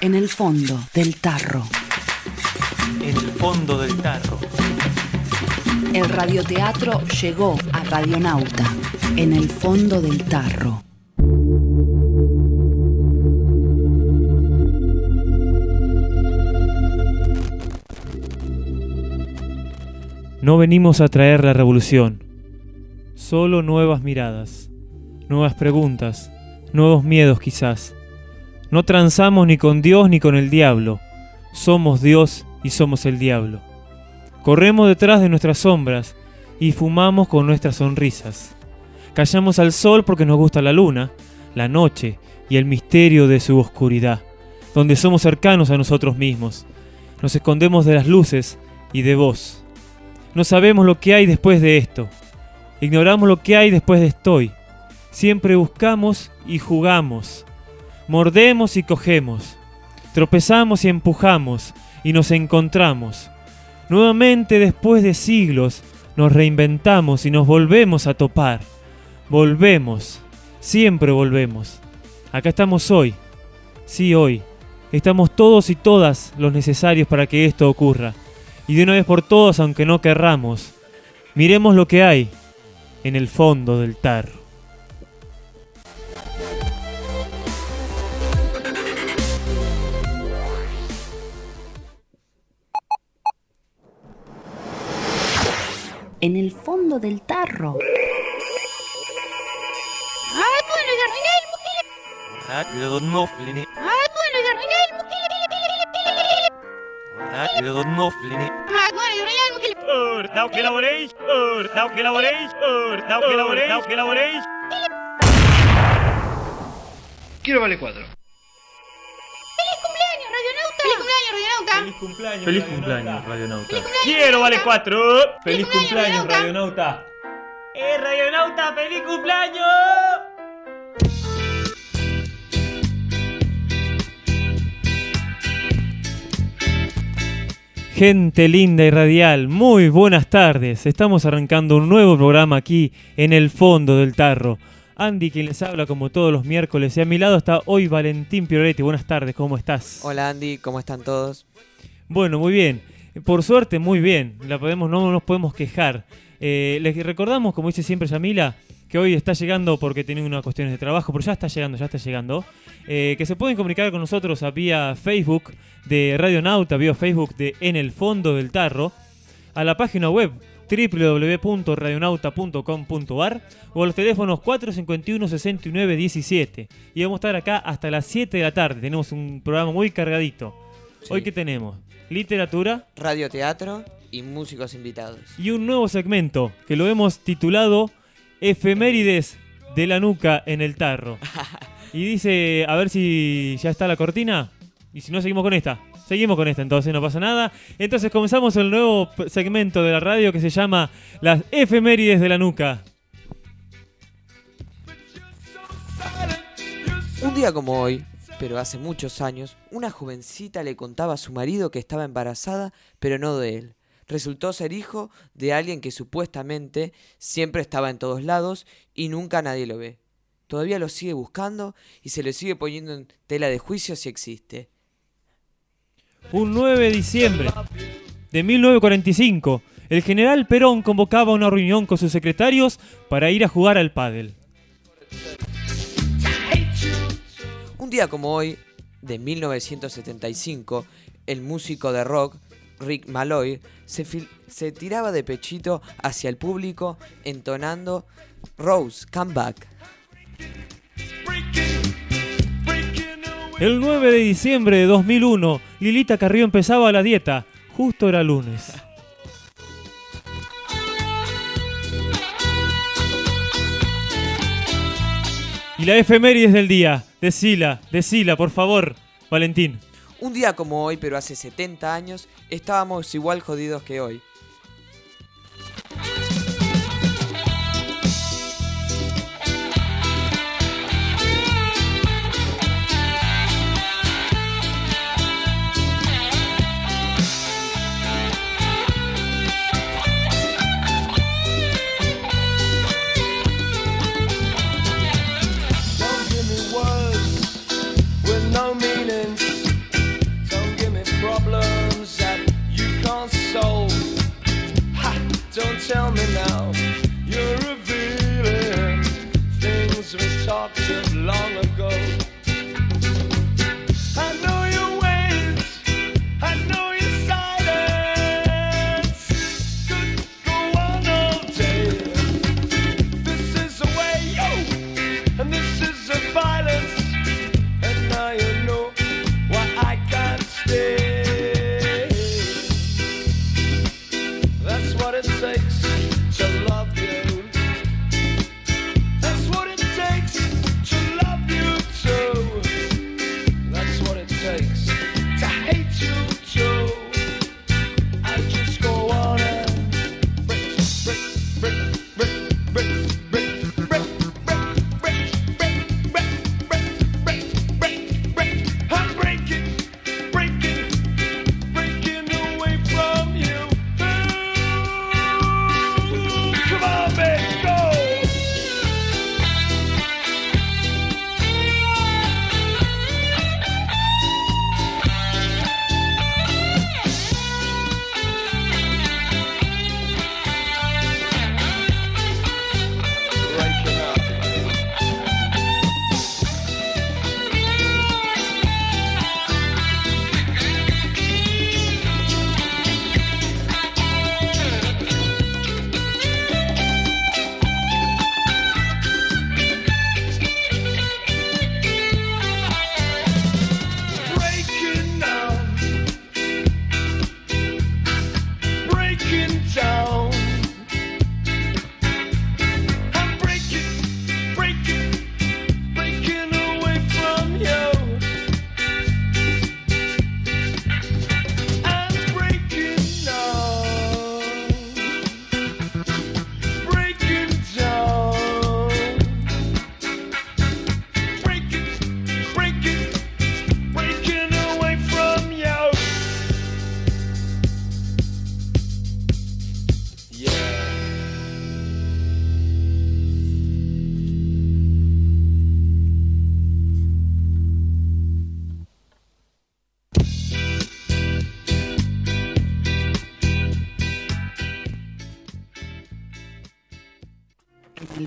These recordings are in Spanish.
En el fondo del tarro. En el fondo del tarro. El radioteatro llegó a Radionauta. En el fondo del tarro. No venimos a traer la revolución, solo nuevas miradas, nuevas preguntas, nuevos miedos quizás. No transamos ni con Dios ni con el diablo, somos Dios y somos el diablo. Corremos detrás de nuestras sombras y fumamos con nuestras sonrisas. Callamos al sol porque nos gusta la luna, la noche y el misterio de su oscuridad, donde somos cercanos a nosotros mismos. Nos escondemos de las luces y de vos. No sabemos lo que hay después de esto. Ignoramos lo que hay después de estoy. Siempre buscamos y jugamos. Mordemos y cogemos. Tropezamos y empujamos y nos encontramos. Nuevamente después de siglos nos reinventamos y nos volvemos a topar. Volvemos. Siempre volvemos. Acá estamos hoy. Sí, hoy. Estamos todos y todas los necesarios para que esto ocurra. Y de una vez por todas, aunque no querramos, miremos lo que hay en el fondo del tarro. En el fondo del tarro. Quiero vale 4. ¡Feliz cumpleaños, Radionauta! ¡Quiero vale 4! ¡Feliz cumpleaños, Radionauta! Radionauta, feliz cumpleaños! Gente linda y radial, muy buenas tardes. Estamos arrancando un nuevo programa aquí en el fondo del tarro. Andy, quien les habla como todos los miércoles, y a mi lado está hoy Valentín Pioretti. Buenas tardes, ¿cómo estás? Hola Andy, ¿cómo están todos? Bueno, muy bien. Por suerte, muy bien. No nos podemos quejar. Les recordamos, como dice siempre Yamila, que hoy está llegando porque tiene unas cuestiones de trabajo, pero ya está llegando. Que se pueden comunicar con nosotros vía Facebook de Radionauta, vía Facebook de En el Fondo del Tarro, a la página web www.radionauta.com.ar o a los teléfonos 451-6917. Y vamos a estar acá hasta las 7 de la tarde. Tenemos un programa muy cargadito. Sí. Hoy, ¿qué tenemos? Literatura, radioteatro y músicos invitados. Y un nuevo segmento que lo hemos titulado Efemérides de la nuca en el tarro. Y dice, a ver si ya está la cortina. Y si no, seguimos con esta. Entonces no pasa nada. Entonces comenzamos el nuevo segmento de la radio que se llama Las Efemérides de la nuca. Un día como hoy, pero hace muchos años, una jovencita le contaba a su marido que estaba embarazada, pero no de él. Resultó ser hijo de alguien que supuestamente siempre estaba en todos lados y nunca nadie lo ve. Todavía lo sigue buscando y se le sigue poniendo en tela de juicio si existe. Un 9 de diciembre de 1945, el general Perón convocaba una reunión con sus secretarios para ir a jugar al pádel. Un día como hoy, de 1975, el músico de rock Rick Malloy se tiraba de pechito hacia el público entonando Rose, Come Back. El 9 de diciembre de 2001, Lilita Carrió empezaba la dieta. Justo era lunes. Y la efemérides del día. Decila, por favor, Valentín. Un día como hoy, pero hace 70 años, estábamos igual jodidos que hoy.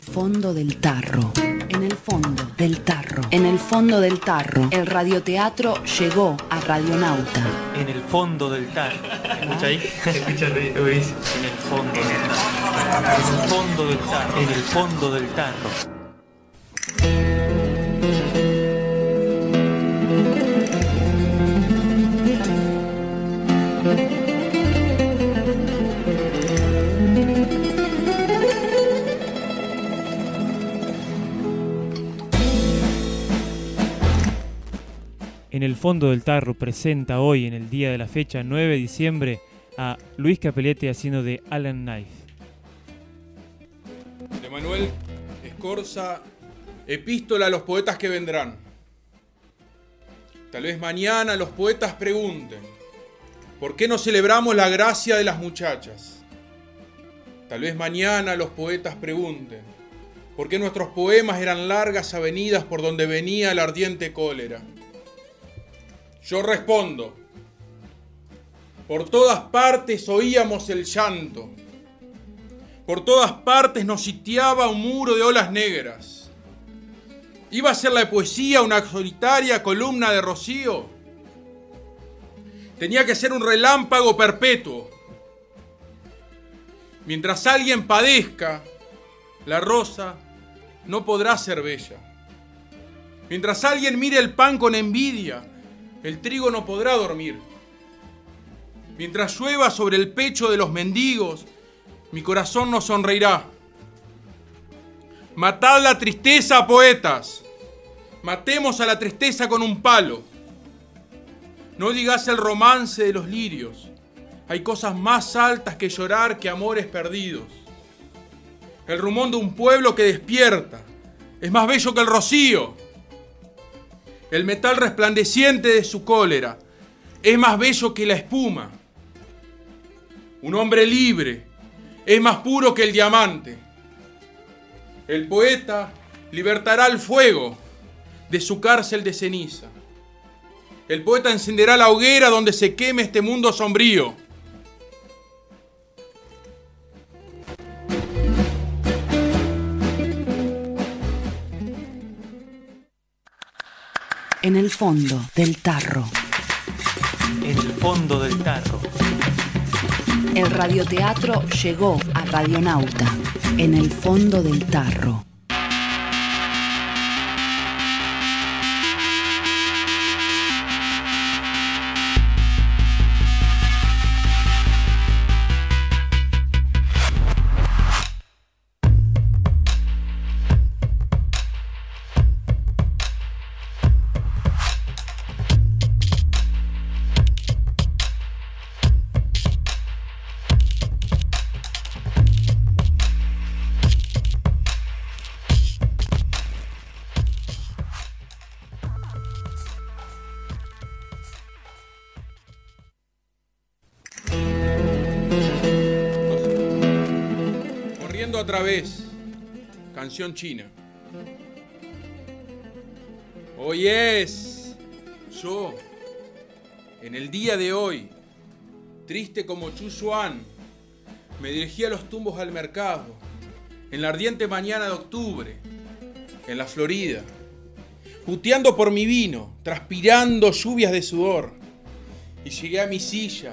fondo del tarro. En el fondo del tarro. En el fondo del tarro. El radioteatro llegó a Radionauta. En el fondo del tarro. ¿Escucha ahí? Se escucha ruido. En el fondo del tarro. En el fondo del tarro. En el fondo del tarro. En el fondo del tarro presenta hoy, en el día de la fecha 9 de diciembre, a Luis Capelletti haciendo de Alan Knife. De Manuel Escorza, Epístola a los poetas que vendrán. Tal vez mañana los poetas pregunten, ¿por qué no celebramos la gracia de las muchachas? Tal vez mañana los poetas pregunten, ¿por qué nuestros poemas eran largas avenidas por donde venía la ardiente cólera? Yo respondo, por todas partes oíamos el llanto, por todas partes nos sitiaba un muro de olas negras. ¿Iba a ser la poesía una solitaria columna de rocío? Tenía que ser un relámpago perpetuo. Mientras alguien padezca, la rosa no podrá ser bella. Mientras alguien mire el pan con envidia, el trigo no podrá dormir. Mientras llueva sobre el pecho de los mendigos, mi corazón no sonreirá. Matad la tristeza, poetas. Matemos a la tristeza con un palo. No digas el romance de los lirios. Hay cosas más altas que llorar que amores perdidos. El rumor de un pueblo que despierta es más bello que el rocío. El metal resplandeciente de su cólera es más bello que la espuma. Un hombre libre es más puro que el diamante. El poeta libertará el fuego de su cárcel de ceniza. El poeta encenderá la hoguera donde se queme este mundo sombrío. En el fondo del tarro. En el fondo del tarro. El radioteatro llegó a Radionauta. En el fondo del tarro. Otra vez, canción china. Hoy es yo, en el día de hoy, triste como Chu Xuan, me dirigí a los tumbos al mercado, en la ardiente mañana de octubre, en la Florida, puteando por mi vino, transpirando lluvias de sudor, y llegué a mi silla,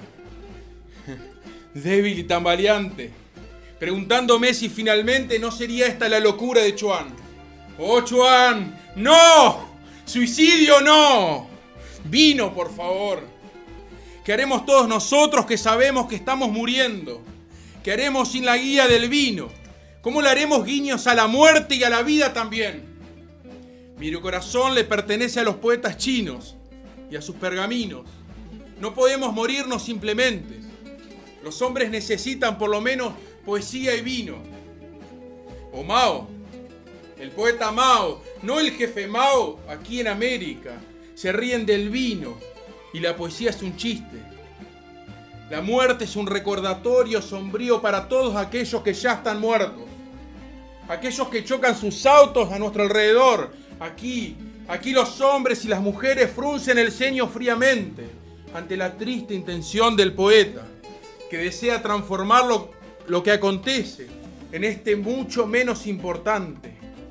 débil y tambaleante, preguntándome si finalmente no sería esta la locura de Chuan. ¡Oh, Chuan! ¡No! ¡Suicidio no! Vino, por favor. ¿Qué haremos todos nosotros que sabemos que estamos muriendo? ¿Qué haremos sin la guía del vino? ¿Cómo le haremos guiños a la muerte y a la vida también? Mi corazón le pertenece a los poetas chinos y a sus pergaminos. No podemos morirnos simplemente. Los hombres necesitan por lo menos poesía y vino. O Mao, el poeta Mao, no el jefe Mao, aquí en América, se ríen del vino y la poesía es un chiste. La muerte es un recordatorio sombrío para todos aquellos que ya están muertos. Aquellos que chocan sus autos a nuestro alrededor. Aquí los hombres y las mujeres fruncen el ceño fríamente ante la triste intención del poeta, que desea transformar lo que acontece en este mucho menos importante.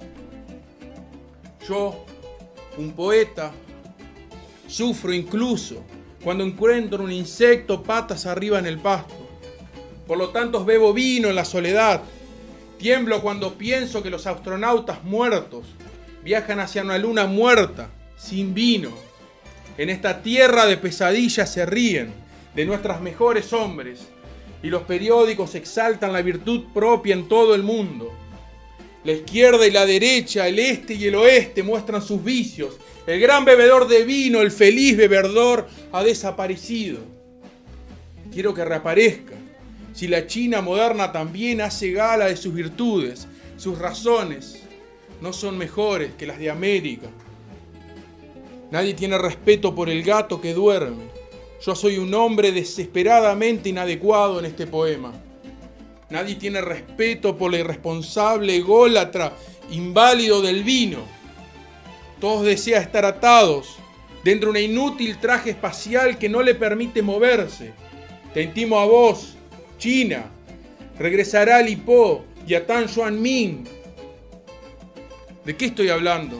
Yo, un poeta, sufro incluso cuando encuentro un insecto patas arriba en el pasto. Por lo tanto, bebo vino en la soledad. Tiemblo cuando pienso que los astronautas muertos viajan hacia una luna muerta, sin vino. En esta tierra de pesadillas se ríen de nuestros mejores hombres y los periódicos exaltan la virtud propia en todo el mundo. La izquierda y la derecha, el este y el oeste muestran sus vicios. El gran bebedor de vino, el feliz bebedor, ha desaparecido. Quiero que reaparezca. Si la China moderna también hace gala de sus virtudes, sus razones no son mejores que las de América. Nadie tiene respeto por el gato que duerme. Yo soy un hombre desesperadamente inadecuado en este poema. Nadie tiene respeto por el irresponsable ególatra inválido del vino. Todos desean estar atados dentro de un inútil traje espacial que no le permite moverse. Te intimo a vos, China. Regresará a Li Po y a Tan Xuanmin. ¿De qué estoy hablando?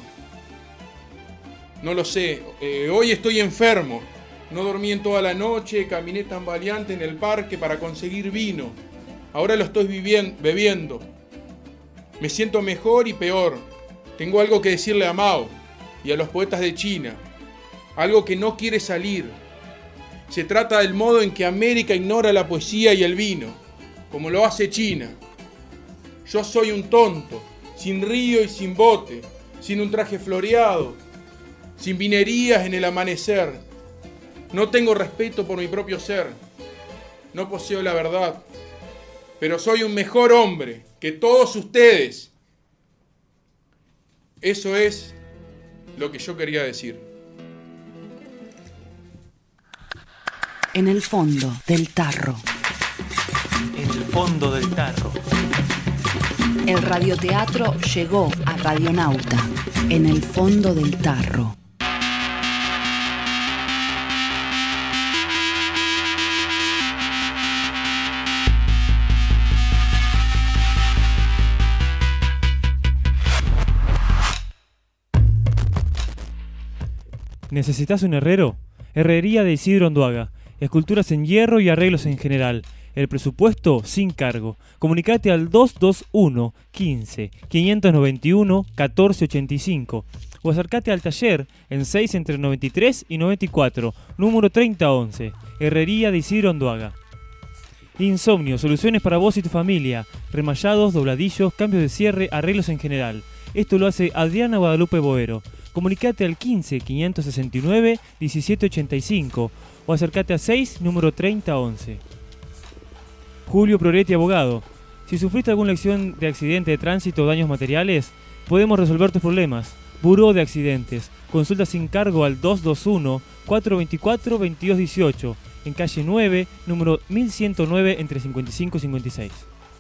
No lo sé. Hoy estoy enfermo. No dormí en toda la noche, caminé tambaleante en el parque para conseguir vino. Ahora lo estoy bebiendo. Me siento mejor y peor. Tengo algo que decirle a Mao y a los poetas de China. Algo que no quiere salir. Se trata del modo en que América ignora la poesía y el vino, como lo hace China. Yo soy un tonto, sin río y sin bote, sin un traje floreado, sin vinerías en el amanecer. No tengo respeto por mi propio ser. No poseo la verdad. Pero soy un mejor hombre que todos ustedes. Eso es lo que yo quería decir. En el fondo del tarro. En el fondo del tarro. El radioteatro llegó a Radionauta. En el fondo del tarro. ¿Necesitas un herrero? Herrería de Isidro Onduaga. Esculturas en hierro y arreglos en general. El presupuesto sin cargo. Comunicate al 221 15 591 1485 o acércate al taller en 6 entre 93 y 94, número 3011. Herrería de Isidro Onduaga. Insomnio, soluciones para vos y tu familia. Remallados, dobladillos, cambios de cierre, arreglos en general. Esto lo hace Adriana Guadalupe Boero. Comunicate al 15 569 1785 o acércate a 6, número 3011. Julio Proretti, abogado. Si sufriste alguna lección de accidente de tránsito o daños materiales, podemos resolver tus problemas. Buró de Accidentes. Consulta sin cargo al 221-424-2218 en calle 9, número 1109 entre 55 y 56.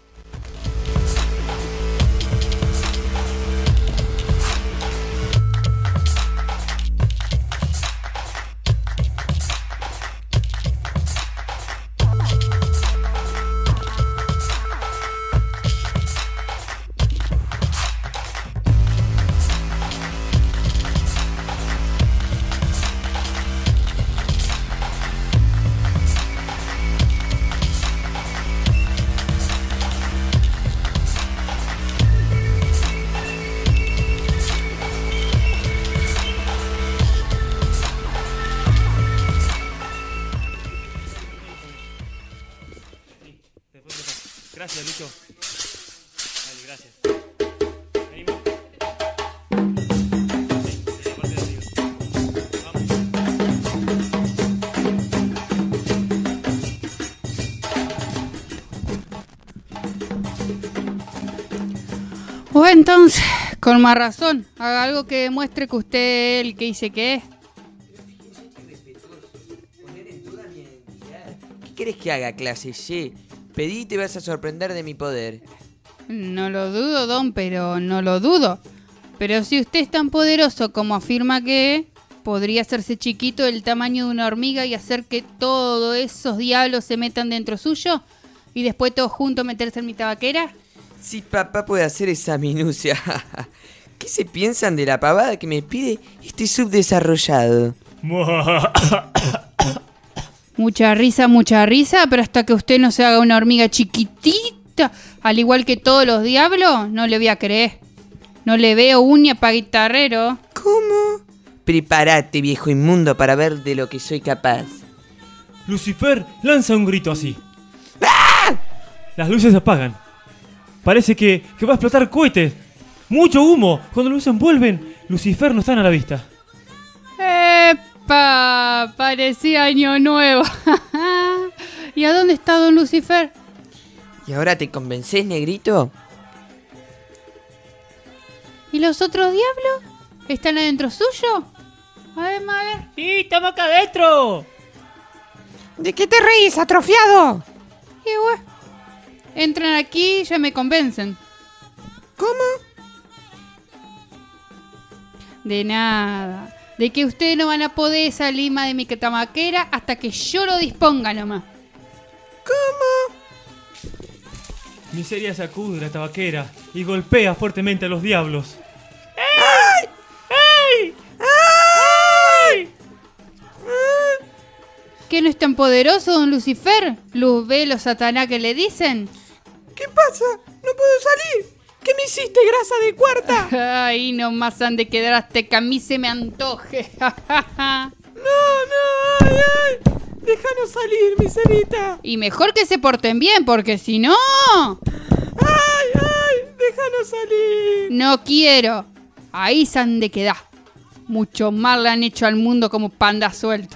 Gracias, Lucho. Dale, gracias. Venimos. Sí, de la parte de arriba. Vamos. O entonces, con más razón, haga algo que demuestre que usted es el que dice que es. ¿Qué querés que haga, clase C? Pedí y te vas a sorprender de mi poder. No lo dudo, don, pero no lo dudo. Pero si usted es tan poderoso como afirma que es, ¿podría hacerse chiquito del tamaño de una hormiga y hacer que todos esos diablos se metan dentro suyo? ¿Y después todos juntos meterse en mi tabaquera? Si papá puede hacer esa minucia. ¿Qué se piensan de la pavada que me pide este subdesarrollado? Mucha risa, pero hasta que usted no se haga una hormiga chiquitita, al igual que todos los diablos, no le voy a creer. No le veo uña pa' guitarrero. ¿Cómo? Prepárate, viejo inmundo, para ver de lo que soy capaz. Lucifer lanza un grito así. ¡Ah! Las luces se apagan. Parece que va a explotar cohetes. Mucho humo. Cuando las luces envuelven, Lucifer no está a la vista. ¡Epa! Parecía año nuevo. ¿Y a dónde está don Lucifer? ¿Y ahora te convencés, negrito? ¿Y los otros diablos? ¿Están adentro suyo? A ver. ¡Sí, estamos acá adentro! ¿De qué te reís, atrofiado? Y bueno, entran aquí y ya me convencen. ¿Cómo? De nada. De que ustedes no van a poder salir más de mi tabaquera hasta que yo lo disponga nomás. ¿Cómo? Miseria sacude la tabaquera y golpea fuertemente a los diablos. ¡Ay! ¡Ay! ¡Ay! ¿Qué no es tan poderoso, don Lucifer? ¿Luz velo, Satanás, que le dicen? ¿Qué pasa? ¡No puedo salir! ¿Qué me hiciste, grasa de cuarta? Ay, nomás han de quedar hasta que a mí se me antoje. No, ay! ¡Déjanos salir, miserita! Y mejor que se porten bien, porque si no... ¡Ay! ¡Déjanos salir! No quiero. Ahí se han de quedar. Mucho mal le han hecho al mundo como panda suelto.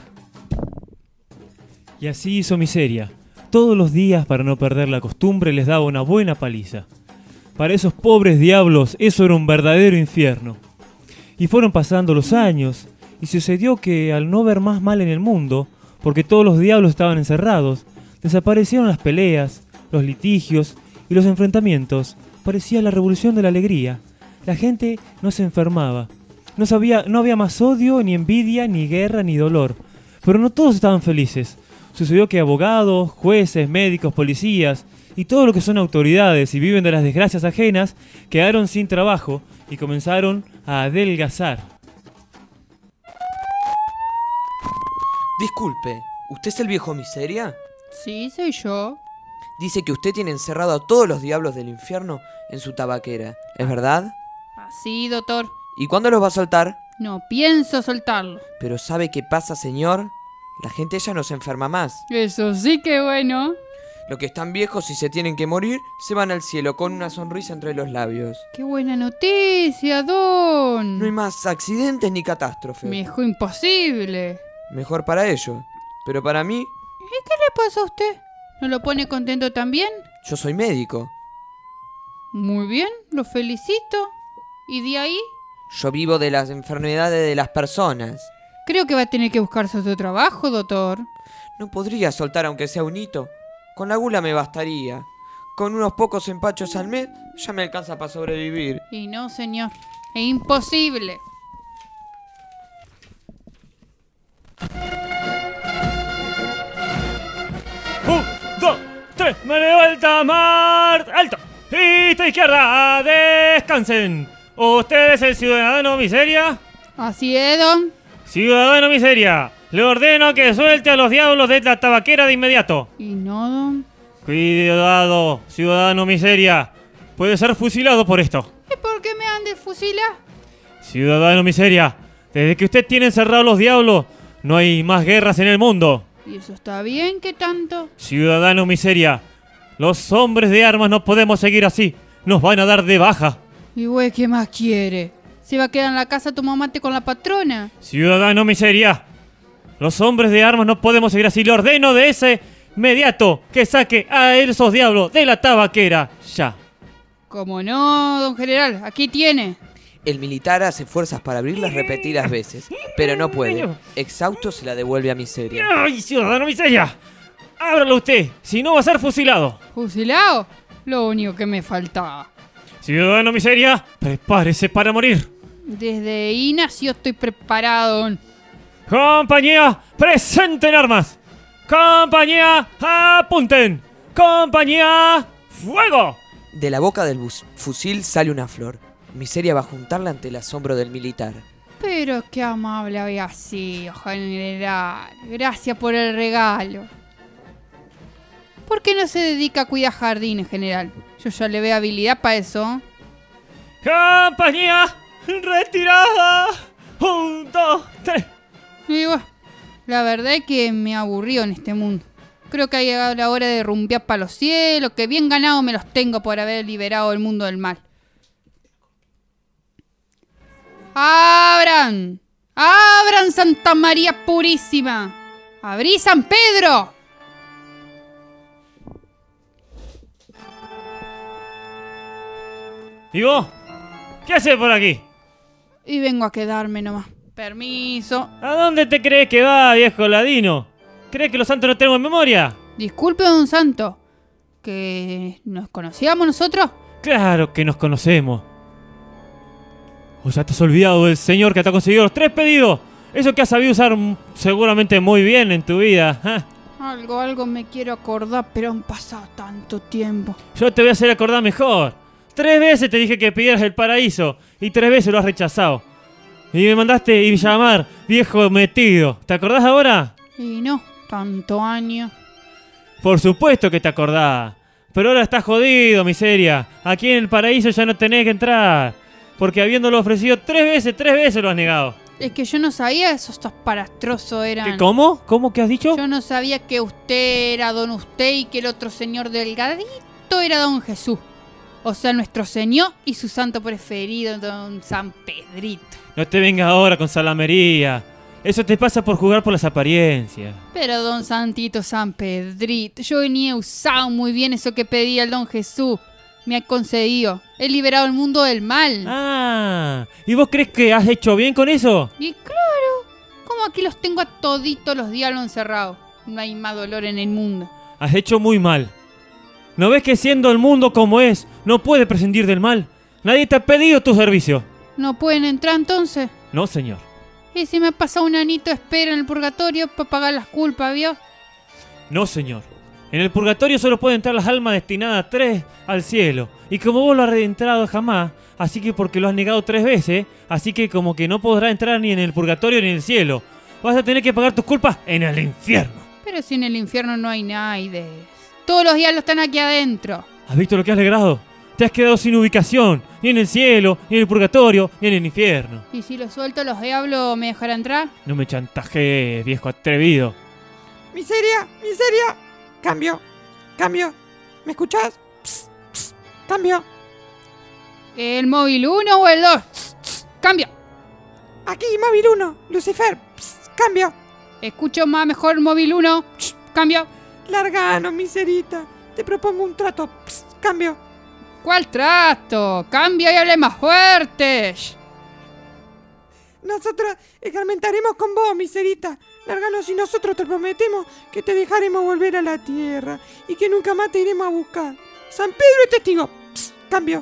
Y así hizo Miseria. Todos los días, para no perder la costumbre, les daba una buena paliza. Para esos pobres diablos, eso era un verdadero infierno. Y fueron pasando los años, y sucedió que al no ver más mal en el mundo, porque todos los diablos estaban encerrados, desaparecieron las peleas, los litigios y los enfrentamientos. Parecía la revolución de la alegría. La gente no se enfermaba. No había más odio, ni envidia, ni guerra, ni dolor. Pero no todos estaban felices. Sucedió que abogados, jueces, médicos, policías y todo lo que son autoridades y viven de las desgracias ajenas quedaron sin trabajo y comenzaron a adelgazar. Disculpe, ¿usted es el viejo Miseria? Sí, soy yo. Dice que usted tiene encerrado a todos los diablos del infierno en su tabaquera, ¿es verdad? Así, doctor. ¿Y cuándo los va a soltar? No pienso soltarlo. Pero ¿sabe qué pasa, señor? La gente ya no se enferma más. Eso sí que bueno. Los que están viejos y se tienen que morir, se van al cielo con una sonrisa entre los labios. ¡Qué buena noticia, don! No hay más accidentes ni catástrofes. Viejo imposible. Mejor para ellos. Pero para mí, ¿Y qué le pasa a usted? ¿No lo pone contento también? yo soy médico. Muy bien, lo felicito. ¿Y de ahí? Yo vivo de las enfermedades de las personas. Creo que va a tener que buscarse otro trabajo, doctor. No podría soltar aunque sea un hito. Con la gula me bastaría. Con unos pocos empachos al mes ya me alcanza para sobrevivir. Y no, señor. Es imposible. ¡Un, dos, tres! ¡Me levanta mar! ¡Alto! ¡Pista izquierda! ¡Descansen! ¿Usted es el ciudadano Miseria? Así es, don. ¡Ciudadano Miseria! Le ordeno que suelte a los diablos de la tabaquera de inmediato. Y no, don. Cuidado, ciudadano Miseria. Puede ser fusilado por esto. ¿Y por qué me han de fusilar? Ciudadano Miseria, desde que usted tiene encerrados los diablos, no hay más guerras en el mundo. ¿Y eso está bien? ¿Qué tanto? Ciudadano Miseria, los hombres de armas no podemos seguir así. Nos van a dar de baja. ¿Y güey, qué más quiere? ¿Se va a quedar en la casa tomando mate con la patrona? Ciudadano Miseria, los hombres de armas no podemos seguir así. Le ordeno de ese inmediato que saque a esos diablos de la tabaquera. Ya. ¿Cómo no, don general? Aquí tiene. El militar hace fuerzas para abrirlas repetidas veces, pero no puede. Exhausto se la devuelve a Miseria. ¡Ay, ciudadano Miseria! Ábralo usted, si no va a ser fusilado. ¿Fusilado? Lo único que me faltaba. Ciudadano Miseria, prepárese para morir. Desde ahí nació estoy preparado, don. Compañía, presenten armas. Compañía, apunten. Compañía, fuego. De la boca del fusil sale una flor. Miseria va a juntarla ante el asombro del militar. Pero qué amable había sido, general. Gracias por el regalo. ¿Por qué no se dedica a cuidar jardines, general? Yo ya le veo habilidad para eso. ¡Compañía! ¡Retirada! 1, 2, 3. Y bueno, la verdad es que me aburrió en este mundo. Creo que ha llegado la hora de rumbear para los cielos, que bien ganado me los tengo por haber liberado el mundo del mal. ¡Abran! ¡Abran, Santa María Purísima! ¡Abrí, San Pedro! ¿Y vos? ¿Qué haces por aquí? Y vengo a quedarme nomás. Permiso. ¿A dónde te crees que va, viejo ladino? ¿Crees que los santos no tenemos memoria? Disculpe, don Santo. ¿Que nos conocíamos nosotros? Claro que nos conocemos. ¿O ya te has olvidado del señor que te ha conseguido los 3 pedidos? Eso que has sabido usar seguramente muy bien en tu vida. ¿Eh? Algo me quiero acordar, pero han pasado tanto tiempo. Yo te voy a hacer acordar mejor. 3 veces te dije que pidieras el paraíso y 3 veces lo has rechazado. Y me mandaste ir llamar, viejo metido. ¿Te acordás ahora? Y no, tanto año. Por supuesto que te acordás. Pero ahora estás jodido, miseria. Aquí en el paraíso ya no tenés que entrar. Porque habiéndolo ofrecido 3 veces lo has negado. Es que yo no sabía que esos parastrosos eran... ¿Qué, cómo? ¿Cómo que has dicho? Yo no sabía que usted era don usted y que el otro señor delgadito era don Jesús. O sea, nuestro señor y su santo preferido, don San Pedrito. No te vengas ahora con salamería. Eso te pasa por jugar por las apariencias. Pero don Santito San Pedrito, yo ni he usado muy bien eso que pedía el don Jesús. Me ha concedido. He liberado el mundo del mal. Ah, ¿y vos crees que has hecho bien con eso? Y claro, como aquí los tengo a toditos los diablos encerrados. No hay más dolor en el mundo. Has hecho muy mal. ¿No ves que siendo el mundo como es, no puede prescindir del mal? Nadie te ha pedido tu servicio. ¿No pueden entrar entonces? No, señor. ¿Y si me ha pasado un anito de espera en el purgatorio para pagar las culpas, vio? No, señor. En el purgatorio solo pueden entrar las almas destinadas 3 al cielo. Y como vos lo has entrado jamás, así que porque lo has negado 3 veces, así que como que no podrás entrar ni en el purgatorio ni en el cielo. Vas a tener que pagar tus culpas en el infierno. Pero si en el infierno no hay nadie. Todos los diablos están aquí adentro. ¿Has visto lo que has logrado? Te has quedado sin ubicación, ni en el cielo, ni en el purgatorio, ni en el infierno. ¿Y si los suelto los diablos me dejarán entrar? No me chantajees, viejo atrevido. Miseria, miseria. Cambio, cambio. ¿Me escuchás? Psst, psst. Cambio. ¿El móvil 1 o el 2? Cambio. Aquí, móvil 1. Lucifer. Psst. Cambio. Escucho más mejor móvil 1. Cambio. Largano, miserita. Te propongo un trato. Psst. Cambio. ¿Cuál trato? Cambio y hable más fuerte. Nosotros escarmentaremos con vos, miserita. Larganos y nosotros te prometemos que te dejaremos volver a la tierra y que nunca más te iremos a buscar. San Pedro es testigo. Psst. Cambio.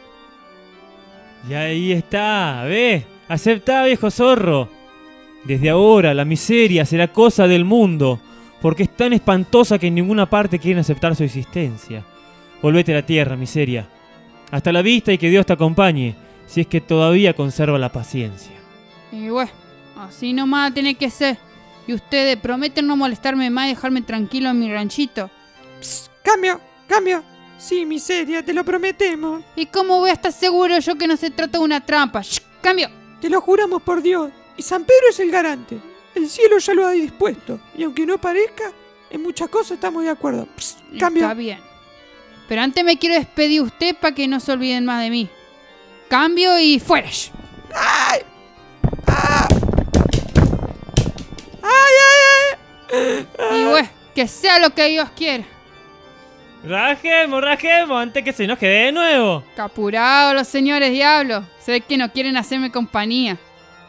Y ahí está, ¿ves? Aceptá, viejo zorro. Desde ahora la miseria será cosa del mundo, porque es tan espantosa que en ninguna parte quieren aceptar su existencia. Volvete a la tierra, miseria. Hasta la vista y que Dios te acompañe, si es que todavía conserva la paciencia. Y bueno, así nomás tiene que ser. Y ustedes prometen no molestarme más y dejarme tranquilo en mi ranchito. Psst. Cambio, cambio. Sí, miseria, te lo prometemos. ¿Y cómo voy a estar seguro yo que no se trata de una trampa? ¡Cambio! Te lo juramos por Dios. Y San Pedro es el garante. El cielo ya lo ha dispuesto. Y aunque no parezca, en muchas cosas estamos de acuerdo. Psst. Cambio. Está bien. Pero antes me quiero despedir usted para que no se olviden más de mí. Cambio y fuera. ¡Ay! ¡Ah! ¡Ay, ay! Y bueno, que sea lo que Dios quiera. Rajemos, antes que se enoje de nuevo. Capurados los señores diablos. Se ve que no quieren hacerme compañía.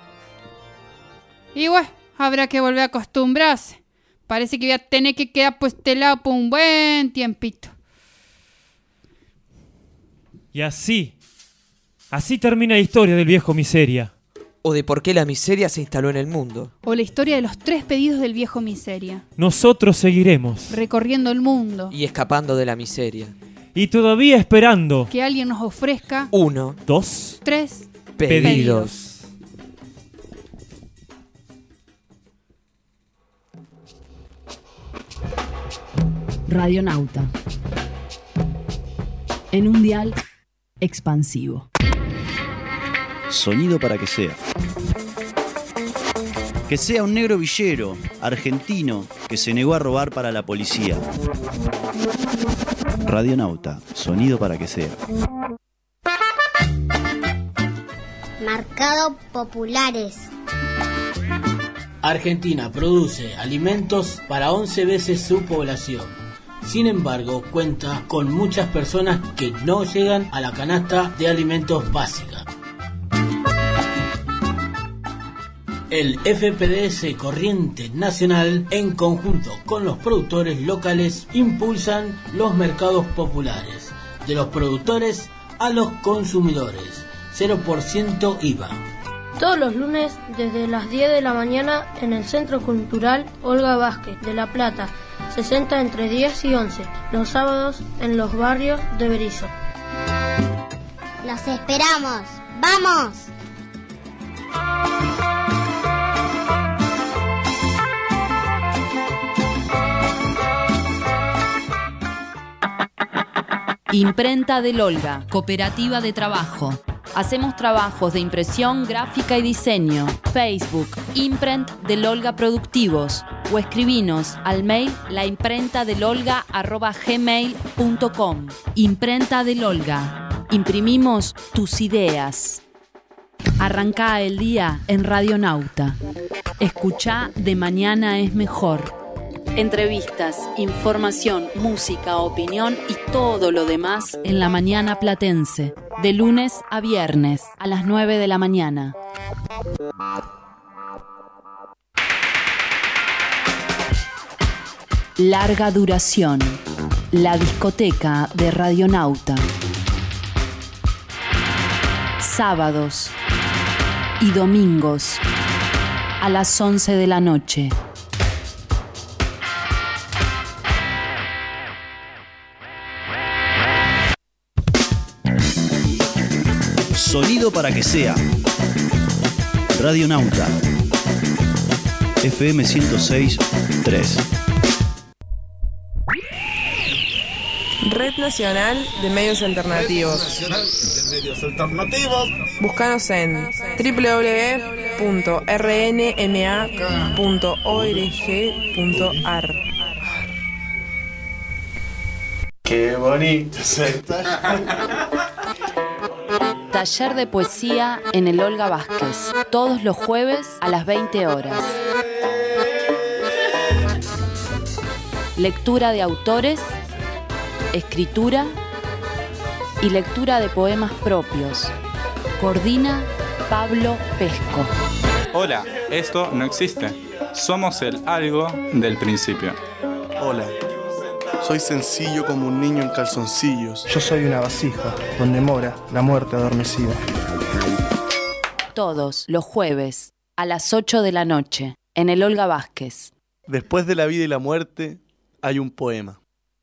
Y bueno, habrá que volver a acostumbrarse. Parece que voy a tener que quedar por este lado por un buen tiempito. Y así termina la historia del viejo miseria. O de por qué la miseria se instaló en el mundo. O la historia de los 3 pedidos del viejo miseria. Nosotros seguiremos. Recorriendo el mundo. Y escapando de la miseria. Y todavía esperando. Que alguien nos ofrezca 1, 2 3 pedidos. Radionauta. En un dial expansivo. Sonido para que sea. Que sea un negro villero, argentino, que se negó a robar para la policía. Radionauta, sonido para que sea. Mercado Populares. Argentina produce alimentos para 11 veces su población. Sin embargo, cuenta con muchas personas que no llegan a la canasta de alimentos básica. El FPDS Corriente Nacional, en conjunto con los productores locales, impulsan los mercados populares, de los productores a los consumidores, 0% IVA. Todos los lunes desde las 10 de la mañana en el Centro Cultural Olga Vázquez de La Plata, 60 entre 10 y 11. Los sábados en los barrios de Berisso. ¡Los esperamos! ¡Vamos! Imprenta del Olga, cooperativa de trabajo. Hacemos trabajos de impresión, gráfica y diseño. Facebook, Imprent del Olga Productivos. O escribinos al mail laimprentadelolga@gmail.com. Imprenta del Olga. Imprimimos tus ideas. Arrancá el día en Radionauta. Escuchá De Mañana es Mejor. Entrevistas, información, música, opinión y todo lo demás en la mañana platense. De lunes a viernes a las 9 de la mañana. Larga duración. La discoteca de Radionauta. Sábados y domingos a las 11 de la noche. Sonido para que sea. Radionauta. FM 106.3. Red Nacional de Medios Alternativos. Búscanos en www.rnma.org.ar. Qué bonito Taller de poesía en el Olga Vázquez, todos los jueves a las 20 horas. Lectura de autores, escritura y lectura de poemas propios. Coordina Pablo Pesco. Hola, esto no existe. Somos el algo del principio. Hola, soy sencillo como un niño en calzoncillos. Yo soy una vasija donde mora la muerte adormecida. Todos los jueves a las 8 de la noche en el Olga Vázquez. Después de la vida y la muerte hay un poema.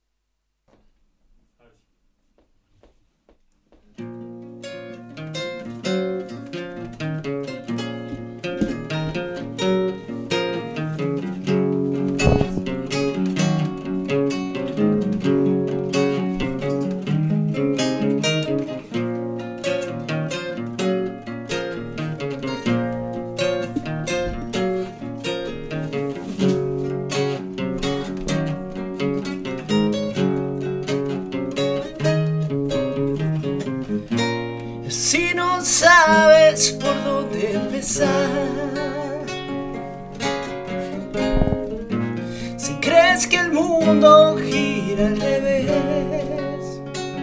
Sabes por dónde empezar. Si crees que el mundo gira al revés,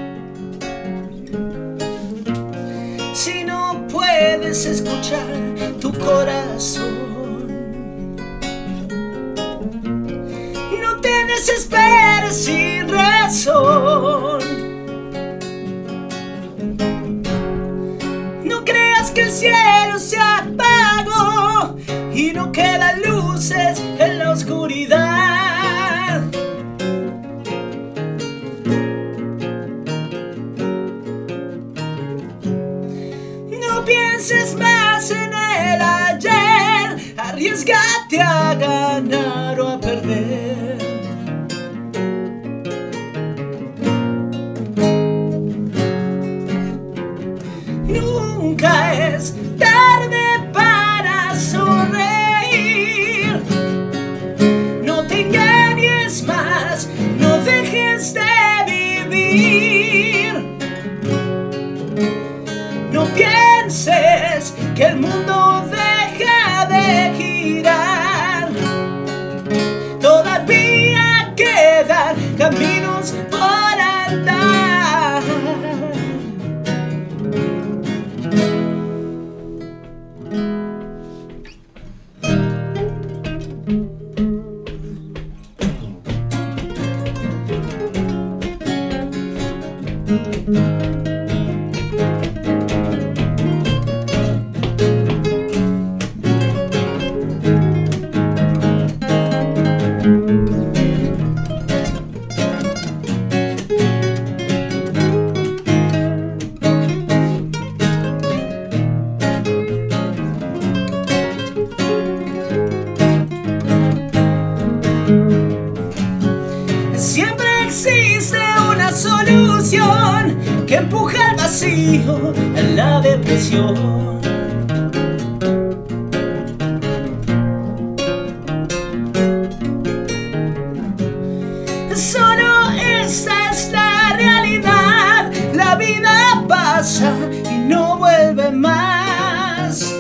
si no puedes escuchar tu corazón, no te desesperes sin razón. Que el cielo se apagó y no quedan luces en la oscuridad. caminos por andar. Siempre existe una solución que empuja al vacío, a la depresión. Solo esta es la realidad, la vida pasa y no vuelve más.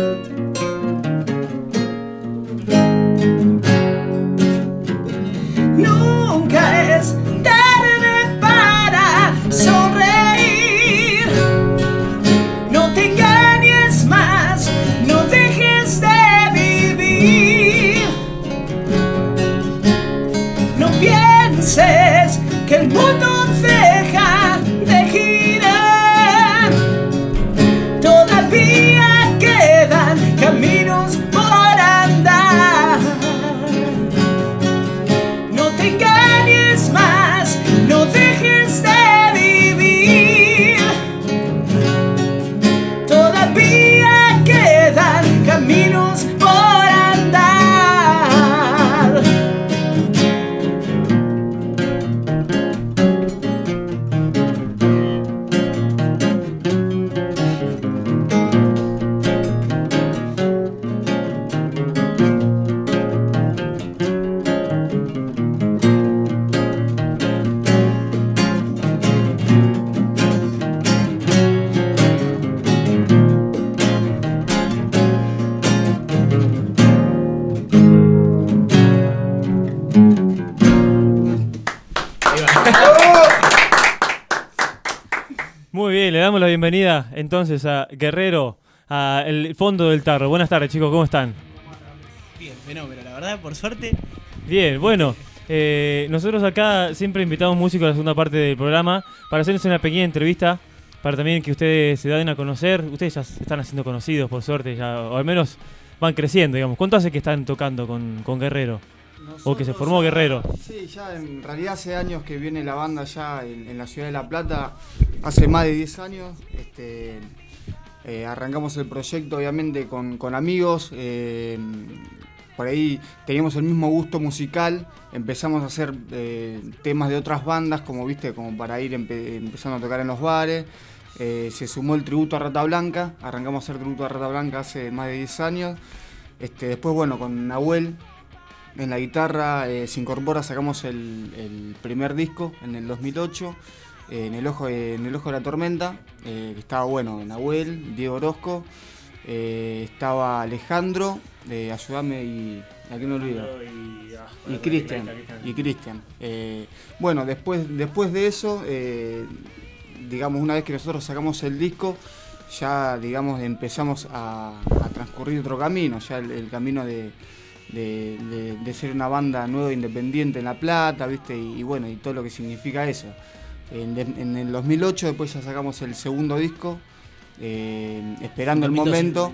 Nunca es tarde para sonreír. No te engañes más, no dejes de vivir. No pienses que el mundo deja de girar. Todavía quedan caminos por andar. No te engañes más, no dejes de vivir. Todavía quedan caminos por andar. Muy bien, le damos la bienvenida entonces a Guerrero, a el fondo del tarro. Buenas tardes, chicos, ¿cómo están? Bien, fenómeno, la verdad, por suerte. Bien, bueno, nosotros acá siempre invitamos músicos a la segunda parte del programa para hacerles una pequeña entrevista, para también que ustedes se den a conocer. Ustedes ya se están haciendo conocidos, por suerte, ya, o al menos van creciendo, digamos. ¿Cuánto hace que están tocando con Guerrero? ¿O que se formó Guerrero? Sí, ya en realidad hace años que viene la banda ya en la ciudad de La Plata, hace más de 10 años. Arrancamos el proyecto obviamente con amigos, por ahí teníamos el mismo gusto musical, empezamos a hacer temas de otras bandas, como viste, como para ir empezando a tocar en los bares. Se sumó el tributo a Rata Blanca, arrancamos a hacer tributo a Rata Blanca hace más de 10 años. Después, bueno, con Nahuel en la guitarra se incorpora, sacamos el primer disco en el 2008, en el ojo de la tormenta, que estaba bueno, Nahuel, Diego Orozco, estaba Alejandro, ayúdame y a quién me olvido, y Cristian. Bueno, después de eso, digamos, una vez que nosotros sacamos el disco, ya digamos empezamos a transcurrir otro camino, ya el camino de ser una banda nueva independiente en La Plata, ¿viste? Y bueno, y todo lo que significa eso. En el 2008 después ya sacamos el segundo disco, esperando 2012, el momento.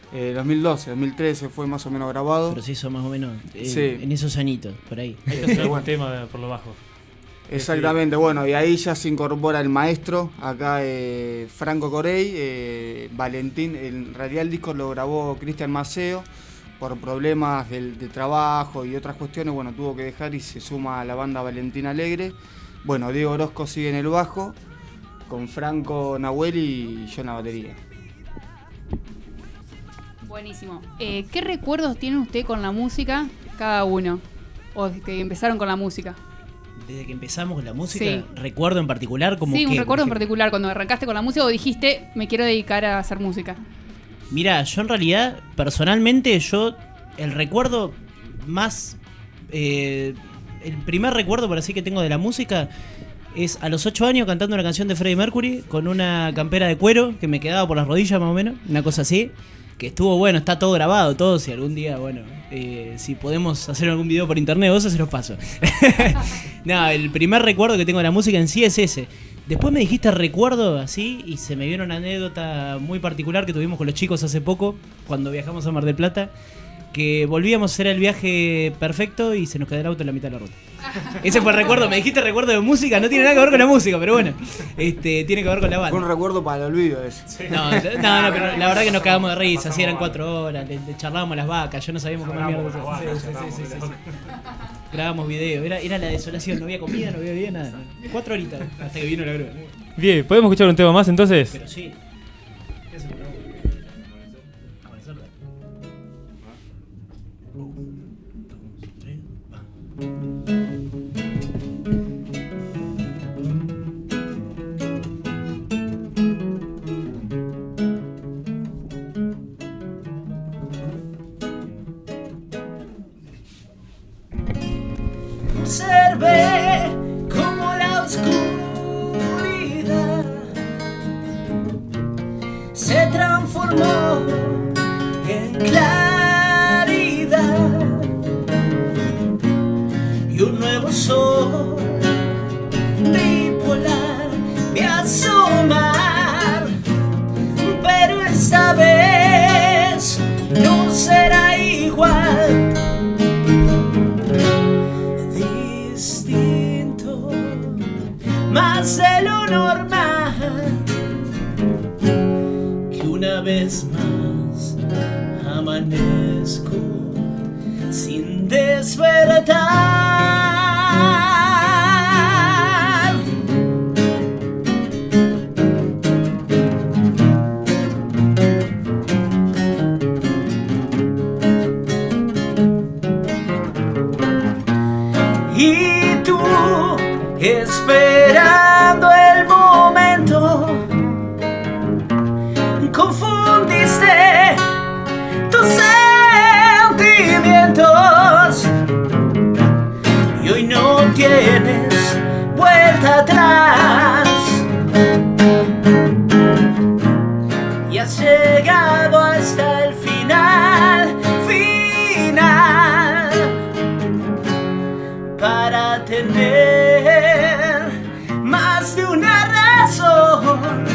2013 fue más o menos grabado. Pero se hizo más o menos sí, en esos añitos, por ahí. Buen tema por lo bajo. Exactamente, bueno, y ahí ya se incorpora el maestro, acá Franco Corey, Valentín. En realidad el disco lo grabó Cristian Maceo. Por problemas de trabajo y otras cuestiones, bueno, tuvo que dejar y se suma a la banda Valentín Alegre. Bueno, Diego Orozco sigue en el bajo, con Franco, Nahuel y yo en la batería. Buenísimo. ¿Qué recuerdos tiene usted con la música, cada uno? O desde que empezaron con la música. Desde que empezamos con la música, sí. ¿Recuerdo en particular? Como sí, que, un recuerdo en particular, cuando arrancaste con la música o dijiste, me quiero dedicar a hacer música. Mira, yo en realidad, personalmente, el recuerdo más el primer recuerdo, por así que tengo de la música, es a los 8 años cantando una canción de Freddie Mercury con una campera de cuero que me quedaba por las rodillas más o menos, una cosa así, que estuvo bueno, está todo grabado, todo, si algún día, bueno, si podemos hacer algún video por internet o eso, se los paso. No, el primer recuerdo que tengo de la música en sí es ese. Después me dijiste recuerdo así y se me vino una anécdota muy particular que tuvimos con los chicos hace poco, cuando viajamos a Mar del Plata, que volvíamos a hacer el viaje perfecto y se nos quedó el auto en la mitad de la ruta. Ese fue el recuerdo. Me dijiste recuerdo de música, no tiene nada que ver con la música, pero bueno, tiene que ver con la banda. Fue un recuerdo para el olvido ese. No, pero la verdad que nos cagamos de risa, así eran 4 horas, le charlábamos las vacas, yo no sabíamos cómo mierda. Sí. Grabamos video, era la desolación, no había comida, no había bebida, nada. 4 horitas hasta que vino la grúa. Bien, ¿podemos escuchar un tema más entonces? Pero sí. Observé como la oscuridad se transformó en claridad y un nuevo sol bipolar me asomar, pero esta vez no será igual. Más de lo normal, que una vez más amanezco sin despertar. Y tú esperando el momento, confundiste tus sentimientos y hoy no tienes vuelta atrás y has llegado hasta el final para tener más de una razón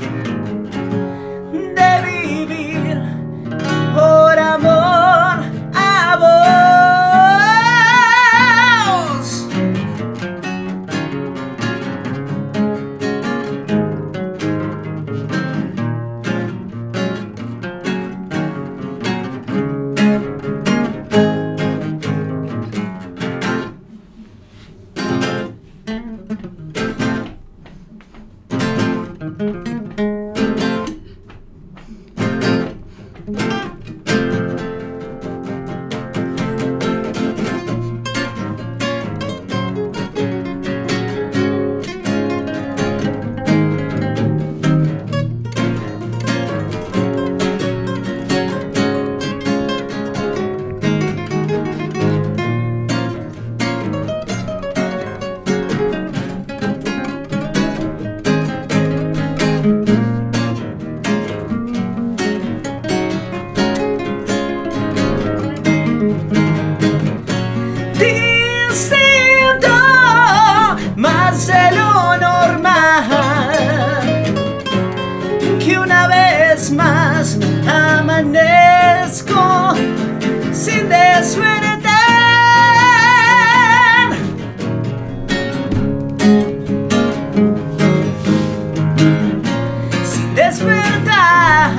de vivir por amor a vos. Más amanezco sin despertar, sin despertar.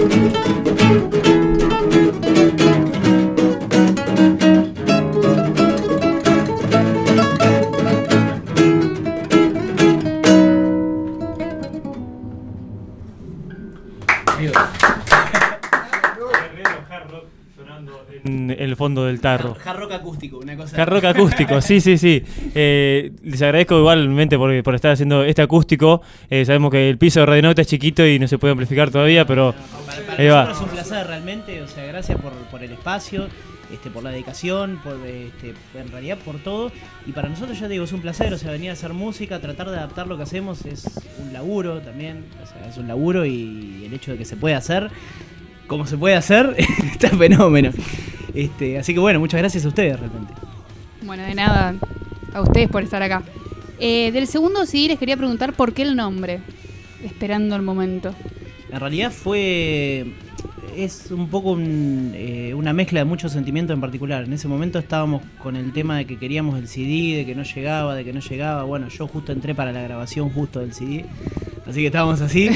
En el fondo del tarro. Hard rock acústico, una cosa. Hard rock acústico, sí. Les agradezco igualmente por estar haciendo este acústico. Sabemos que el piso de Radio Nauta es chiquito y no se puede amplificar todavía, pero para nosotros es un placer realmente, o sea, gracias por el espacio, por la dedicación, en realidad por todo. Y para nosotros, ya digo, es un placer, o sea, venir a hacer música, tratar de adaptar lo que hacemos es un laburo también, o sea, es un laburo y el hecho de que se pueda hacer como se puede hacer, está fenómeno. Así que bueno, muchas gracias a ustedes realmente. Bueno, de nada, a ustedes por estar acá. Del segundo sí les quería preguntar por qué el nombre, Esperando el Momento. En realidad es un poco una mezcla de muchos sentimientos en particular. En ese momento estábamos con el tema de que queríamos el CD, de que no llegaba. Bueno, yo justo entré para la grabación justo del CD, así que estábamos así.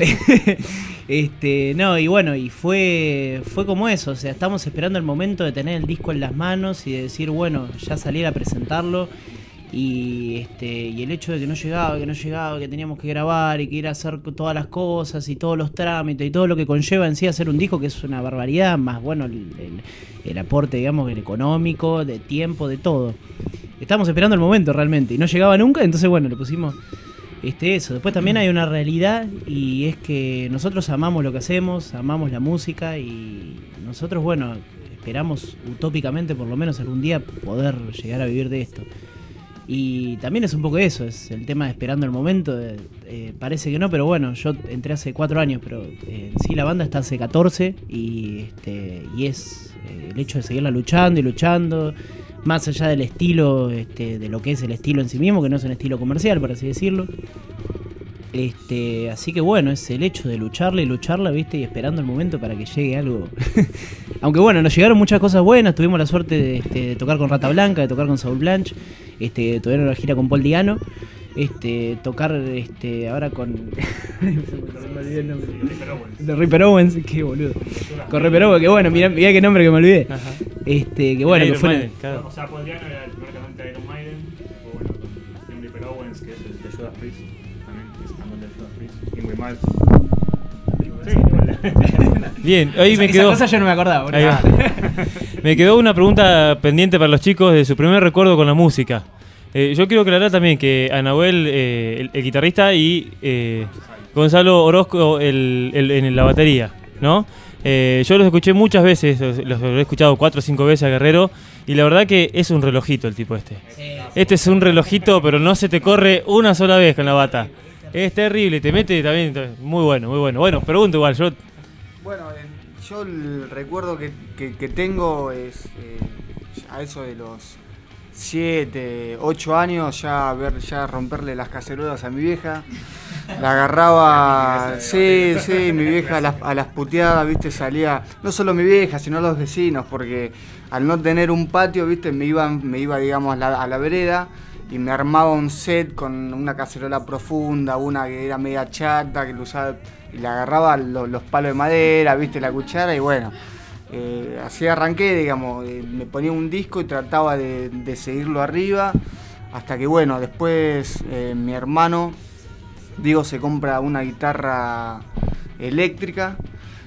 Y bueno, y fue como eso, o sea, estamos esperando el momento de tener el disco en las manos y de decir, bueno, ya salir a presentarlo. Y el hecho de que no llegaba, que teníamos que grabar y que ir a hacer todas las cosas y todos los trámites y todo lo que conlleva en sí hacer un disco, que es una barbaridad, más bueno el aporte, digamos, el económico, de tiempo, de todo. Estamos esperando el momento realmente y no llegaba nunca, entonces bueno, le pusimos eso. Después también hay una realidad y es que nosotros amamos lo que hacemos, amamos la música y nosotros, bueno, esperamos utópicamente por lo menos algún día poder llegar a vivir de esto. Y también es un poco eso, es el tema de esperando el momento. Parece que no, pero bueno, yo entré hace 4 años, pero en sí la banda está hace 14 y es el hecho de seguirla luchando y luchando, más allá del estilo, de lo que es el estilo en sí mismo, que no es un estilo comercial, por así decirlo. Así que bueno, es el hecho de lucharla, ¿viste? Y esperando el momento para que llegue algo. Aunque bueno, nos llegaron muchas cosas buenas, tuvimos la suerte de tocar con Rata Blanca, de tocar con Saul Blanche, tuvieron una gira con Paul Diano, tocar ahora con me olvidé el nombre. De Ripper Owens, qué boludo. Con Ripper Owens, que bueno, mirá qué nombre que me olvidé. Ajá. Que bueno, que fue. Claro. O sea, Paul Diano era el primer cantante de Iron Maiden, o bueno, con Ripper Owens, que es el de Judas Priest, también, que es el cantante de Judas Priest, Ingrid Miles. Bien, hoy me quedó. Esa cosa yo no me acordaba. Me quedó una pregunta pendiente para los chicos de su primer recuerdo con la música. Yo quiero aclarar también que a Nahuel, el guitarrista, y Gonzalo Orozco en la batería, ¿no? Yo los escuché muchas veces, los he escuchado 4 o 5 veces a Guerrero, y la verdad que es un relojito el tipo este. Este es un relojito, pero no se te corre una sola vez con la bata. Es terrible, te mete también, muy bueno. Bueno, pregunto igual, yo... Bueno, yo el recuerdo que tengo es a eso de los 7, 8 años ya romperle las cacerolas a mi vieja. La agarraba, sí, mi vieja a las puteadas, viste, salía, no solo mi vieja, sino los vecinos, porque al no tener un patio, viste, me iba digamos a la vereda y me armaba un set con una cacerola profunda, una que era media chata, que lo usaba, y le agarraba los palos de madera, viste, la cuchara, y bueno, así arranqué, digamos, me ponía un disco y trataba de seguirlo arriba, hasta que bueno, después mi hermano Diego se compra una guitarra eléctrica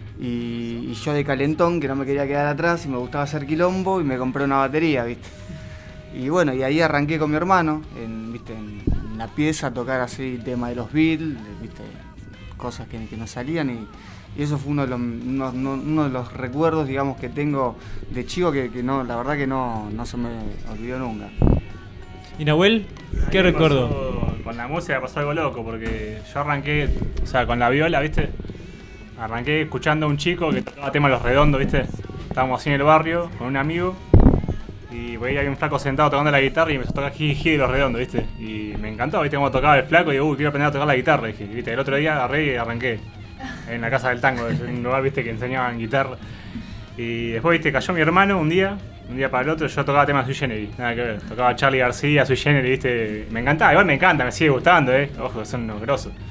y yo de calentón, que no me quería quedar atrás y me gustaba hacer quilombo, y me compré una batería, viste. Y bueno, y ahí arranqué con mi hermano, en la pieza, a tocar así tema de los Beatles, viste, cosas que no salían, y eso fue uno de los recuerdos, digamos, que tengo de chico, que no, la verdad que no se me olvidó nunca. ¿Y Nahuel? ¿Qué recuerdo? Con la música pasó algo loco, porque yo arranqué, o sea, con la viola, ¿viste? Arranqué escuchando a un chico que tocaba temas Los Redondos, ¿viste? Estábamos así en el barrio con un amigo y veía ahí un flaco sentado tocando la guitarra y empezó a tocar Jiji de Los Redondos, ¿viste? Y me encantó, ¿viste? Cómo tocaba el flaco y digo, quiero aprender a tocar la guitarra, dije, ¿viste? El otro día agarré y arranqué en la Casa del Tango, en un lugar, ¿viste? Que enseñaban guitarra. Y después, ¿viste? Cayó mi hermano un día para el otro, yo tocaba temas Sui Generis, nada que ver, tocaba Charly García, Sui Generis, ¿viste? Me encantaba, igual me encanta, me sigue gustando, ojo, son unos grosos.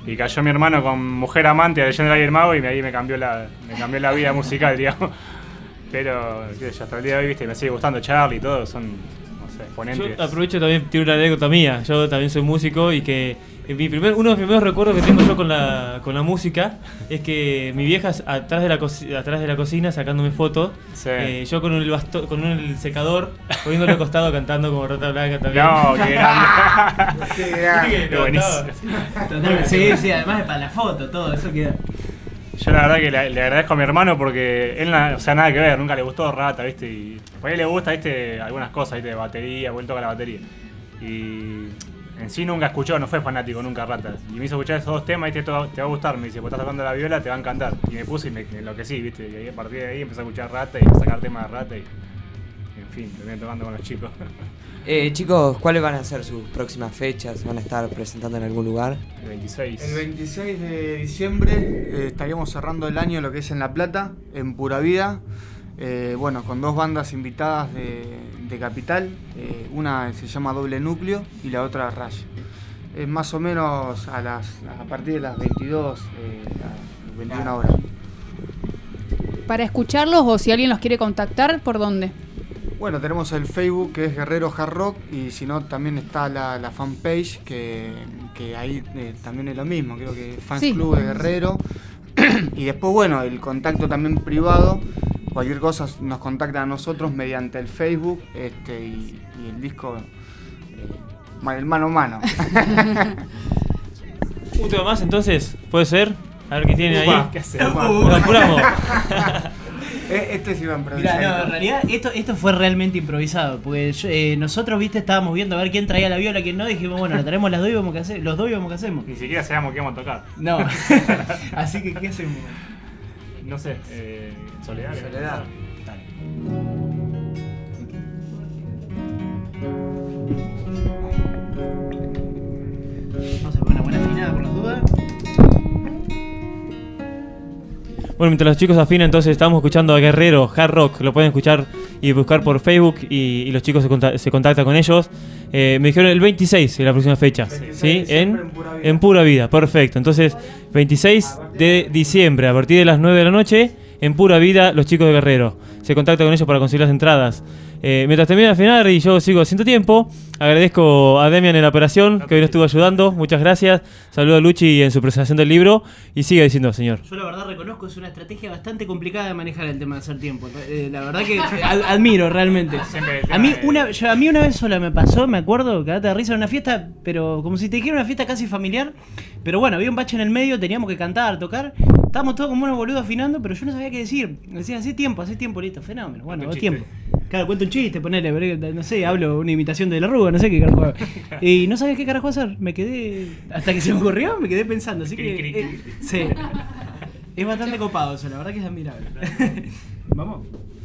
Y cayó mi hermano con Mujer Amante a Leyenda del Rey del Mago y ahí me cambió la vida musical, digamos. Pero qué sé yo, hasta el día de hoy, viste, me sigue gustando Charlie y todo, son, no sé, exponentes. Yo aprovecho también, tiene una anécdota mía. Yo también soy músico y que uno de los primeros recuerdos que tengo yo con la música es que mi vieja atrás de la cocina sacándome fotos, Sí. yo con el secador poniéndole costado cantando como Rata Blanca también. No, qué grande. Qué grande. Qué buenísimo. Sí, además es para la foto, todo eso queda. Yo la verdad que le agradezco a mi hermano porque él, o sea, nada que ver, nunca le gustó Rata, ¿viste? Y por ahí le gusta, ¿viste? Algunas cosas, ¿viste? De batería, él toca la batería. Y en sí nunca escuchó, no fue fanático nunca Rata. Y me hizo escuchar esos dos temas, ¿viste? Te va a gustar, me dice, pues estás tocando la viola, te va a encantar. Y me puse y me enloquecí, ¿viste? Y ahí, a partir de ahí empecé a escuchar Rata y a sacar temas de Rata y, en fin, terminé tocando con los chicos. Chicos, ¿cuáles van a ser sus próximas fechas? ¿Van a estar presentando en algún lugar? El 26. El 26 de diciembre estaríamos cerrando el año lo que es en La Plata, en Pura Vida. Bueno, con dos bandas invitadas de Capital. Una se llama Doble Núcleo y la otra Rush. Más o menos a partir de las 22, a 21 horas. Para escucharlos o si alguien los quiere contactar, ¿por dónde? Bueno, tenemos el Facebook que es Guerrero Hard Rock y si no también está la fanpage que ahí también es lo mismo, creo que Fans Sí. Club de Guerrero. Y después, bueno, el contacto también privado, cualquier cosa nos contacta a nosotros mediante el Facebook y el disco, el mano a mano. Un tema más entonces, ¿puede ser? A ver qué tienen ahí. ¿Qué hacemos? Nos apuramos. Este sí va a improvisar. Mirá, no, en realidad esto fue realmente improvisado, porque nosotros, viste, estábamos viendo a ver quién traía la viola, quién no, dijimos, bueno, la traemos los dos y vamos que hacemos. Ni siquiera sabíamos qué íbamos a tocar. No. Así que, ¿qué hacemos? No sé, Soledad. Soledad. Vamos a poner una buena afinada por las dudas. Bueno, mientras los chicos afinan, entonces estamos escuchando a Guerrero Hard Rock. Lo pueden escuchar y buscar por Facebook y los chicos se contactan con ellos. Me dijeron el 26 es la próxima fecha, ¿sí? En Pura Vida, perfecto. Entonces, 26 de diciembre, a partir de las 9 de la noche, en Pura Vida, los chicos de Guerrero. Se contactan con ellos para conseguir las entradas. Mientras termina de afinar y yo sigo haciendo tiempo, agradezco a Demian en la operación, que hoy nos estuvo ayudando. Muchas gracias. Saludo a Luchi en su presentación del libro. Y sigue diciendo, señor. Yo la verdad reconozco, es una estrategia bastante complicada de manejar el tema de hacer tiempo. La verdad que admiro realmente. A mí una vez sola me pasó, me acuerdo, cagate de risa en una fiesta, pero como si te dijera una fiesta casi familiar. Pero bueno, había un bache en el medio, teníamos que cantar, tocar. Estábamos todos como unos boludos afinando, pero yo no sabía qué decir. Me decían, hace tiempo, listo, fenómeno. Bueno, hago tiempo. Claro, cuento un chiste, ponele, no sé, hablo una imitación de La Rúa, no sé qué carajo hago. Y no sabía qué carajo hacer. Me quedé, hasta que se me ocurrió, me quedé pensando. Así que, sí. Es bastante copado eso, la verdad que es admirable. Vamos.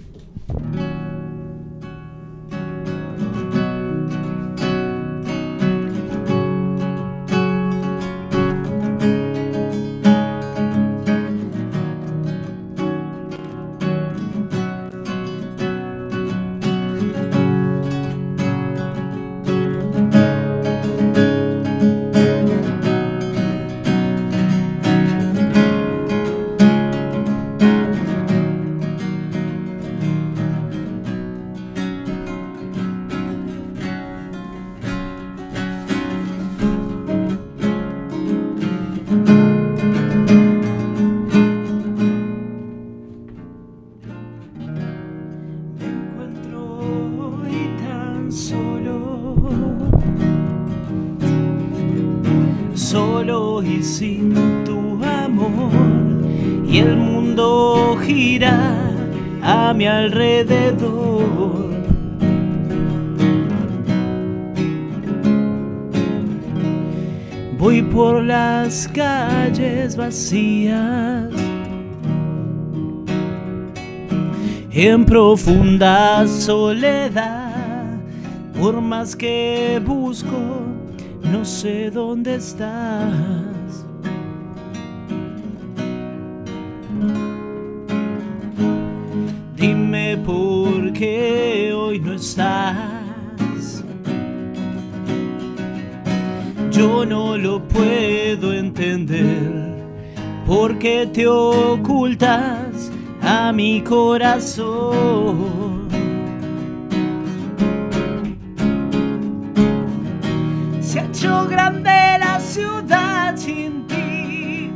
Solo y sin tu amor, y el mundo gira a mi alrededor. Voy por las calles vacías, en profunda soledad, por más que busco, no sé dónde estás. Dime por qué hoy no estás. Yo no lo puedo entender. entender por qué te ocultas a mi corazón. Se ha hecho grande la ciudad sin ti.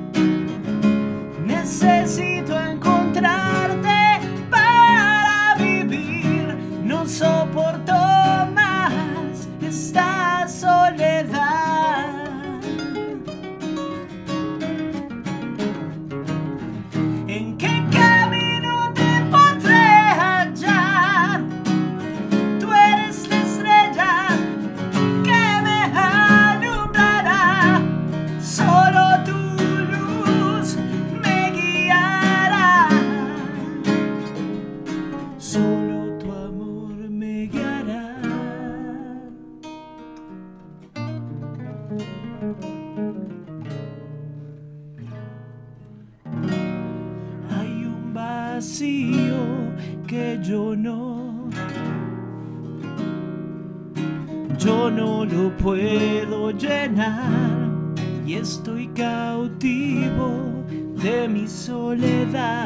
Necesito encontrarte para vivir. No soporto más esta soledad. ¿En qué camino te podré hallar? Tú eres la estrella que me alumbrará. Solo tu luz me guiará. Solo tu amor me guiará. Hay un vacío que yo no lo puedo llenar y estoy cautivo de mi soledad.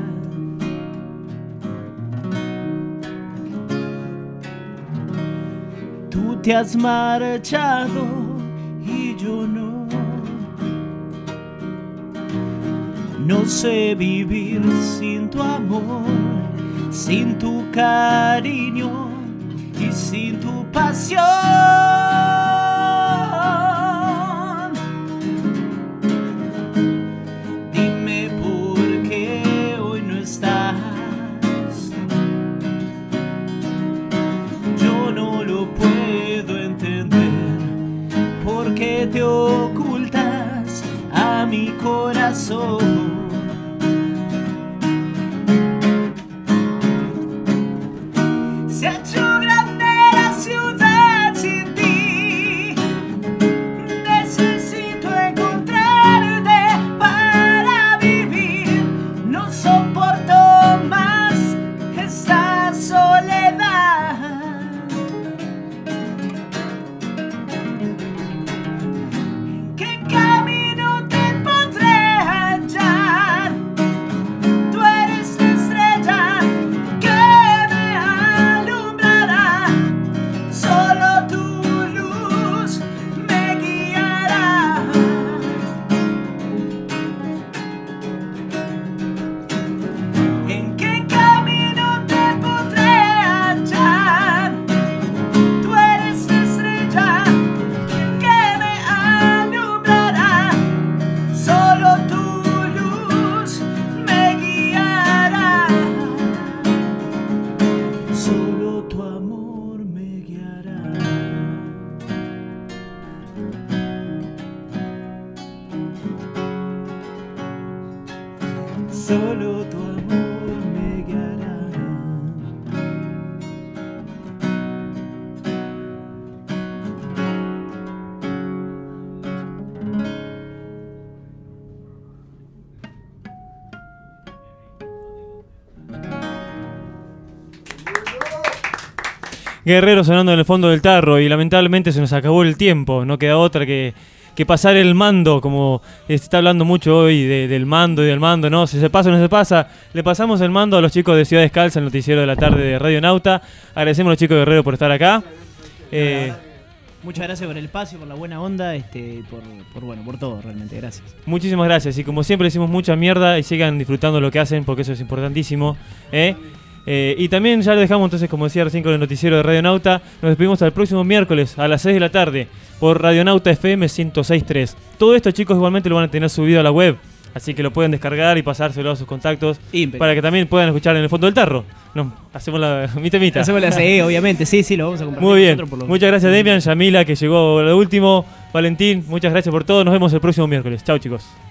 Tú te has marchado y yo no sé vivir sin tu amor, sin tu cariño y sin tu pasión. Dime por qué hoy no estás. Yo no lo puedo entender. ¿Por qué te ocultas a mi corazón? Se ha hecho grande la ciudad sin ti. Necesito encontrarte para vivir. No soporto más esta soledad. ¿En qué camino te podré hallar? Tú eres la estrella que me alumbrará. Solo tu luz me guiará. ¿En qué camino te podré hallar? Tú eres la estrella que me alumbrará. Solo tu luz me guiará. Solo tu amor me guiará. Solo tu amor me guiará. Guerrero sonando en el fondo del tarro y lamentablemente se nos acabó el tiempo. No queda otra que pasar el mando, como se está hablando mucho hoy del mando y del mando, ¿no? Si se pasa o no se pasa, le pasamos el mando a los chicos de Ciudad Descalza, el noticiero de la tarde de Radio Nauta. Agradecemos a los chicos de Guerrero por estar acá. Muchas gracias por el espacio, por la buena onda, por todo, realmente, gracias. Muchísimas gracias y como siempre decimos mucha mierda y sigan disfrutando lo que hacen porque eso es importantísimo, y también ya lo dejamos entonces, como decía recién, con el noticiero de Radio Nauta. Nos despedimos hasta el próximo miércoles a las 6 de la tarde por Radio Nauta FM 106.3. Todo esto, chicos, igualmente lo van a tener subido a la web, así que lo pueden descargar y pasárselo a sus contactos para que también puedan escuchar en el fondo del tarro. No, hacemos la mitemita. Hacemos la sí, obviamente, sí, lo vamos a compartir. Muy bien, muchas gracias Demian, Yamila que llegó a lo último, Valentín, muchas gracias por todo, nos vemos el próximo miércoles. Chao, chicos.